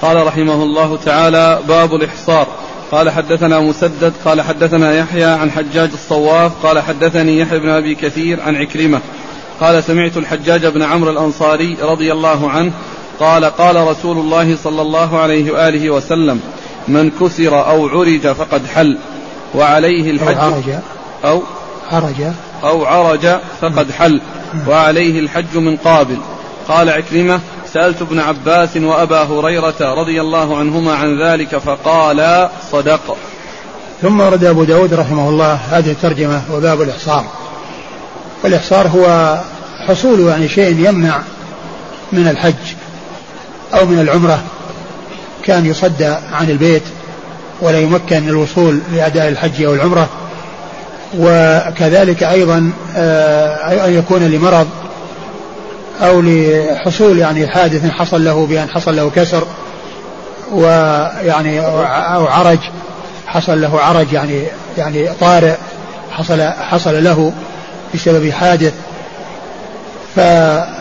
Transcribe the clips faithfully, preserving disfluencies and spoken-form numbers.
قال رحمه الله تعالى: باب الإحصار. قال حدثنا مسدد قال حدثنا يحيى عن حجاج الصواف قال حدثني يحيى بن أبي كثير عن عكرمة قال سمعت الحجاج بن عمرو الأنصاري رضي الله عنه قال قال رسول الله صلى الله عليه وآله وسلم: من كسر أو عرج فقد حل وعليه الحج أو عرج أو عرج, أو عرج فقد حل وعليه الحج من قابل. قال عكرمة: سألت ابن عباس وأبا هريرة رضي الله عنهما عن ذلك فقالا: صدق. ثم ورد أبو داود رحمه الله هذه الترجمة وباب الإحصار. والإحصار هو حصول يعني شيء يمنع من الحج أو من العمرة، كان يصد عن البيت ولا يمكن الوصول لأداء الحج أو العمرة. وكذلك أيضا أن يكون لمرض أو لحصول يعني حادث حصل له بأن حصل له كسر ويعني أو عرج حصل له عرج يعني يعني طارئ حصل حصل له بسبب حادث. فهذا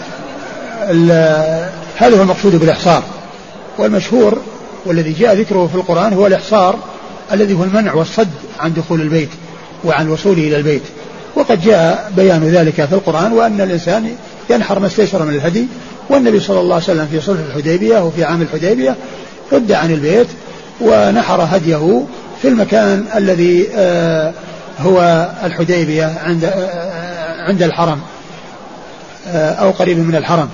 هو المقصود بالإحصار. والمشهور والذي جاء ذكره في القرآن هو الإحصار الذي هو المنع والصد عن دخول البيت وعن وصوله إلى البيت. وقد جاء بيان ذلك في القرآن، وأن الإنسان ينحر ما استيسر من الهدي. والنبي صلى الله عليه وسلم في صلح الحديبية وفي عام الحديبية رد عن البيت ونحر هديه في المكان الذي آه هو الحديبية عند آه عند الحرم آه أو قريب من الحرم.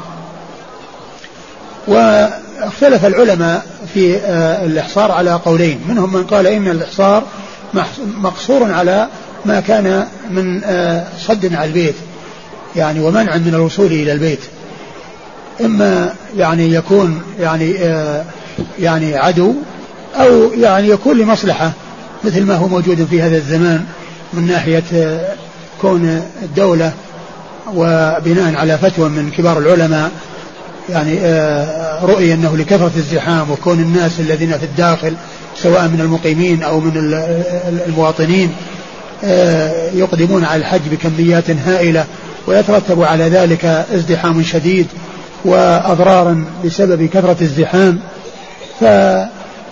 واختلف العلماء في آه الإحصار على قولين، منهم من قال إن الإحصار مقصور على ما كان من آه صد على البيت يعني ومنع من الوصول إلى البيت، إما يعني يكون يعني آه يعني عدو أو يعني يكون لمصلحة مثل ما هو موجود في هذا الزمان من ناحية آه كون الدولة وبناء على فتوى من كبار العلماء يعني آه رؤي أنه لكثرة الزحام وكون الناس الذين في الداخل سواء من المقيمين أو من المواطنين آه يقدمون على الحج بكميات هائلة ويترتب على ذلك ازدحام شديد وأضرارا بسبب كثرة الزحام. فمن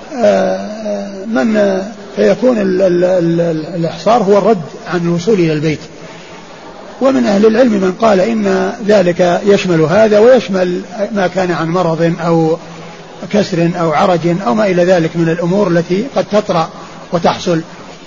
فيكون الإحصار هو الرد عن الوصول إلى البيت. ومن أهل العلم من قال إن ذلك يشمل هذا ويشمل ما كان عن مرض أو كسر أو عرج أو ما إلى ذلك من الأمور التي قد تطرأ وتحصل.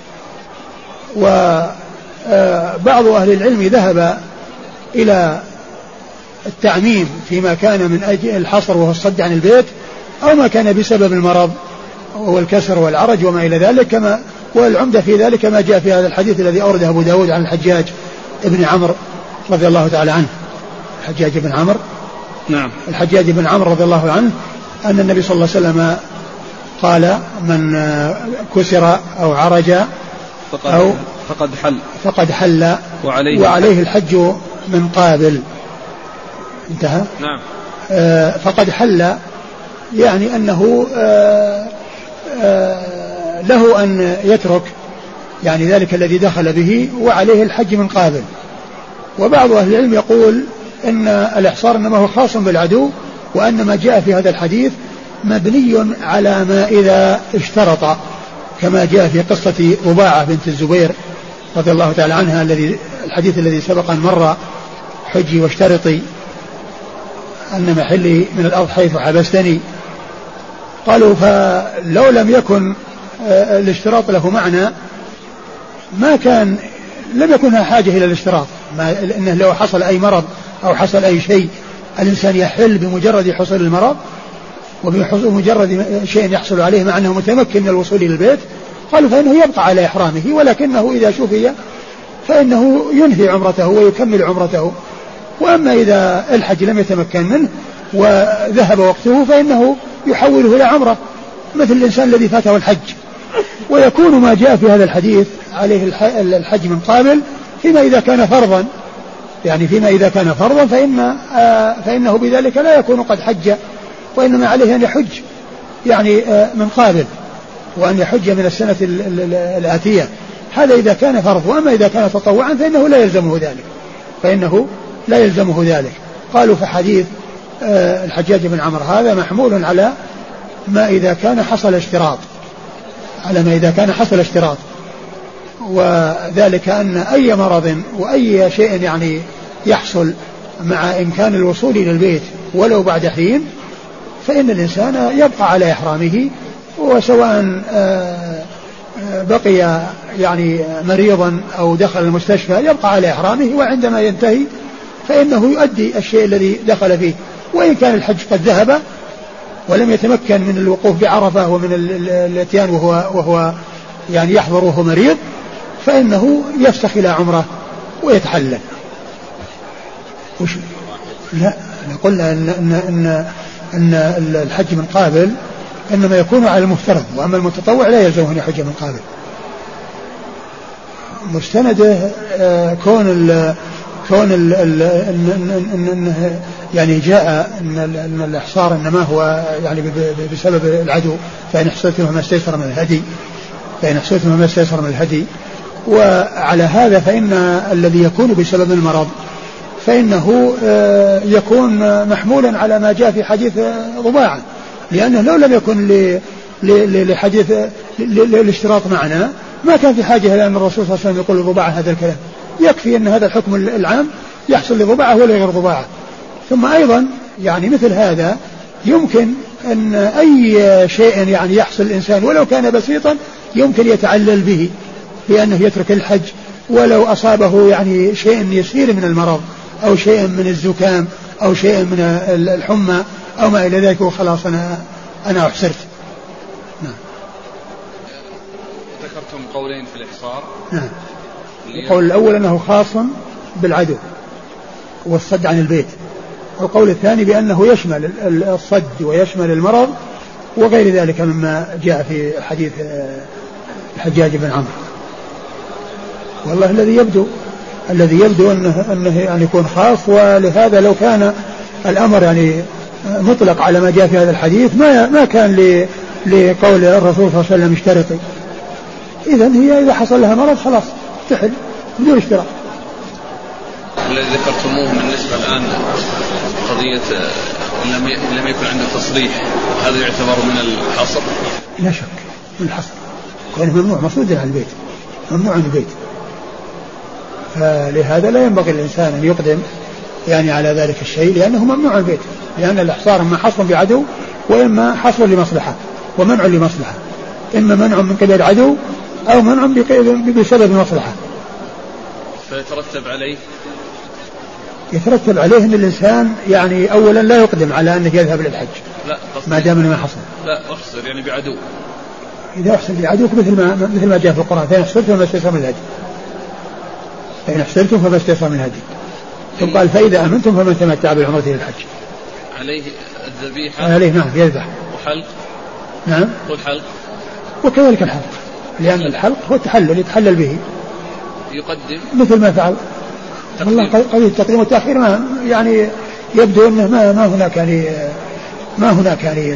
وبعض أهل العلم ذهب إلى التعميم فيما كان من أجل الحصر وهو الصد عن البيت أو ما كان بسبب المرض والكسر والعرج وما إلى ذلك، كما والعمدة في ذلك ما جاء في هذا الحديث الذي أورده أبو داود عن الحجاج ابن عمرو رضي الله تعالى عنه. الحجاج بن عمرو نعم الحجاج بن عمرو رضي الله عنه أن النبي صلى الله عليه وسلم قال: من كسر أو عرج أو فقد حل فقد حل وعليه, وعليه الحج من قابل. انتهى. نعم. آه فقد حل يعني أنه آه آه له أن يترك يعني ذلك الذي دخل به وعليه الحج من قابل. وبعض أهل العلم يقول إن الإحصار إنما هو خاص بالعدو، وأن ما جاء في هذا الحديث مبني على ما إذا اشترط، كما جاء في قصة رباعة بنت الزبير رضي الله تعالى عنها الذي الحديث الذي سبق أن مر: حجي واشترطي أن محلي من الأرض حيث حبستني. قالوا فلو لم يكن الاشتراط له معنى ما كان لم يكن حاجة إلى الاشتراط، لأنه لو حصل أي مرض أو حصل أي شيء الإنسان يحل بمجرد حصول المرض وبمجرد شيء يحصل عليه مع أنه متمكن من الوصول إلى البيت، قالوا فإنه يبقى على إحرامه، ولكنه إذا شفي فإنه ينهي عمرته ويكمل عمرته. وأما إذا الحج لم يتمكن منه وذهب وقته فإنه يحوله إلى عمرة مثل الإنسان الذي فاته الحج. ويكون ما جاء في هذا الحديث عليه الحج من قابل فيما إذا كان فرضا، يعني فيما إذا كان فرضا فإن آه فإنه بذلك لا يكون قد حج، وإنما عليه أن يحج يعني آه من قابل، وأن يحج من السنة الآتية. هذا إذا كان فرض. وأما إذا كان تطوعا فإنه لا يلزمه ذلك فإنه لا يلزمه ذلك. قالوا في حديث آه الحجاج بن عمرو هذا محمول على ما إذا كان حصل اشتراط، على ما إذا كان حصل اشتراط، وذلك أن أي مرض وأي شيء يعني يحصل مع إمكان الوصول إلى البيت ولو بعد حين، فإن الإنسان يبقى على إحرامه، وسواء بقي يعني مريضا أو دخل المستشفى يبقى على إحرامه، وعندما ينتهي فإنه يؤدي الشيء الذي دخل فيه. وإن كان الحج قد ذهب ولم يتمكن من الوقوف بعرفة ومن الاتيان وهو, وهو يعني يحضر وهو مريض، فإنه يفسخ إلى عمره ويتحلل. وش لا نقول أن, أن, أن, أن الحج من قابل إنما يكون على المفترض، وأما المتطوع لا يلزمه أن يحج من قابل. مستنده كون ال كون ال ال إن يعني جاء إن, إن الإحصار إنما هو يعني بسبب العدو، فإن حصلتم ما استيسر من الهدي فإن حصلتم ما استيسر من الهدي. وعلى هذا فإن الذي يكون بسبب المرض فإنه يكون محمولا على ما جاء في حديث ضباعة، لأنه لو لم يكن لحديث الاشتراط معنا ما كان في حاجة إلى أن الرسول صلى الله عليه وسلم يقول لضباعة هذا الكلام. يكفي أن هذا الحكم العام يحصل لضباعة ولا غير ضباعة. ثم أيضا يعني مثل هذا يمكن أن أي شيء يعني يحصل الإنسان ولو كان بسيطا يمكن يتعلل به، لأنه يترك الحج ولو أصابه يعني شيء يسير من المرض أو شيء من الزكام أو شيء من الحمى أو ما إلى ذلك، وخلاص أنا أنا أحسرت. نعم. ذكرتم قولين في الإحصار. نعم. القول الأول أنه خاص بالعدو والصد عن البيت، والقول الثاني بأنه يشمل الصد ويشمل المرض وغير ذلك مما جاء في حديث الحجاج بن عمرو. والله الذي يبدو الذي يبدو أنه, أنه يعني يكون خاص، ولهذا لو كان الأمر يعني مطلق على ما جاء في هذا الحديث ما ما كان لقول الرسول صلى الله عليه وسلم اشترطي. إذن هي إذا حصل لها مرض خلاص تحل بدون اشتراط. الذي ذكرتموه بالنسبة الآن قضية لم لم يكن عنده تصريح، هذا يعتبر من الحصر؟ لا شك من الحصر، كونه ممنوع مصود عن البيت، ممنوع عن البيت، فلهذا لا ينبغي الإنسان أن يقدم يعني على ذلك الشيء، لأنه ممنوع عن البيت، لأن الإحصار إما حصر بعدو وإما حصر لمصلحة ومنع لمصلحة، إما منع من قبل عدو أو منع بسبب مصلحة. فيترتب عليه يترتب عليه أن الإنسان يعني أولا لا يقدم على أنه يذهب للحج لا ما دام ما حصل. لا أحصر يعني بعدو، إذا أحصر بعدوك مثل ما مثل ما جاء في القرآن فإن أحصرتم فما استيسر من الهدي، فإن أحصرتم فما استيسر من الهدي. ثم قال فإذا أمنتم فمن تمتع بالعمرة إلى الحج. عليه الذبيحة عليه نعم يذبح. وحلق نعم والحلق وكذلك الحلق، لأن الحلق هو التحلل يتحلل به، يقدم مثل ما فعل. والله قضية التقديم والتأخير ما يعني يبدو أنه ما ما هناك يعني ما هناك يعني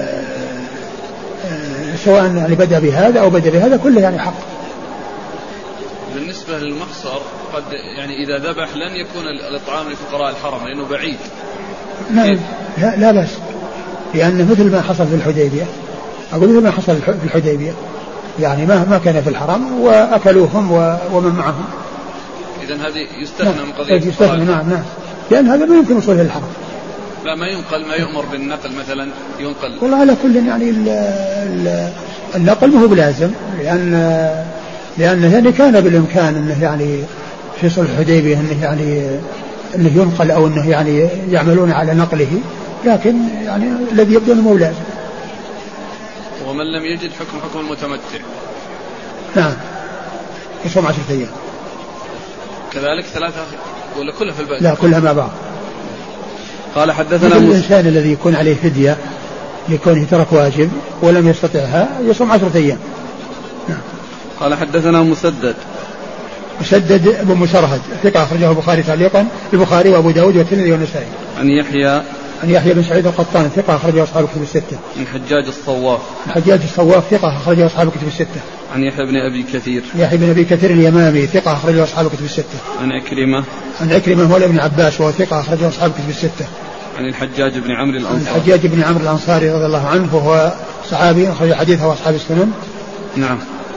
سواء يعني بدأ بهذا أو بدأ بهذا كله يعني حق. بالنسبة للمحصر قد يعني إذا ذبح لن يكون الإطعام لفقراء الحرم لأنه بعيد. لا لا, لا بس، لأن مثل ما حصل في الحديبية، أقول مثل ما حصل في الحديبية يعني ما ما كان في الحرم وأكلوهم ومن معهم. إذن هذه يستثنى من قضية يستثنى. نعم نعم، لأن هذا ما يمكن وصوله للحرم. لا ما ينقل، ما يؤمر بالنقل مثلا ينقل. والله على كل يعني ال ال النقل ما هو بلازم، لأن لأنه يعني كان بالإمكان أنه يعني في صلح الحديبية أنه يعني أنه ينقل أو أنه يعني يعملون على نقله، لكن يعني الذي يبدو أنه مو لازم. ومن لم يجد حكم حكم المتمتع. نعم يصوم عشرة أيام. كذلك ثلاثة ولا كلها في البلد؟ لا كلها مع بعض. قال حدثنا الإنسان الذي يكون عليه فدية يكون ترك واجب ولم يستطعها يصوم عشرة أيام. نعم. قال حدثنا مسدد مسدد أبو مسرهد ثقة أخرجه البخاري تعليقا، البخاري وأبو داود والترمذي والنسائي. عن يحيى عن يحيى بن سعيد القطان ثقة أخرجه أصحاب الكتب الستة. عن حجاج الصواف حجاج الصواف ثقة أخرجه أصحاب الكتب الستة. عن يحيى بن أبي كثير يحيى بن أبي كثير اليمامي ثقة أخرجه أصحاب الكتب الستة. عن عكرمة عن عكرمة مولى ابن عباس وهو ثقة أخرجه أصحاب الكتب الستة. عن الحجاج بن عمرو الأنصاري. الحجاج بن عمرو الأنصاري رضي الله عنه وهو صحابي أخرج حديثه أصحاب السنن. نعم.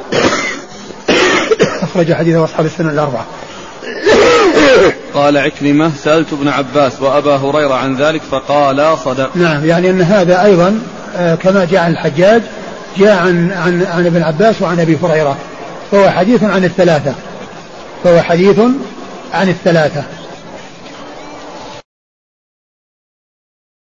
أخرج حديثه أصحاب السنن الأربعة. قال عكرمة سألت ابن عباس وأبا هريرة عن ذلك فقال صدق. نعم يعني أن هذا أيضا كما جاء عن الحجاج جاء عن, عن, عن ابن عباس وعن أبي هريرة، فهو حديث عن الثلاثة فهو حديث عن الثلاثة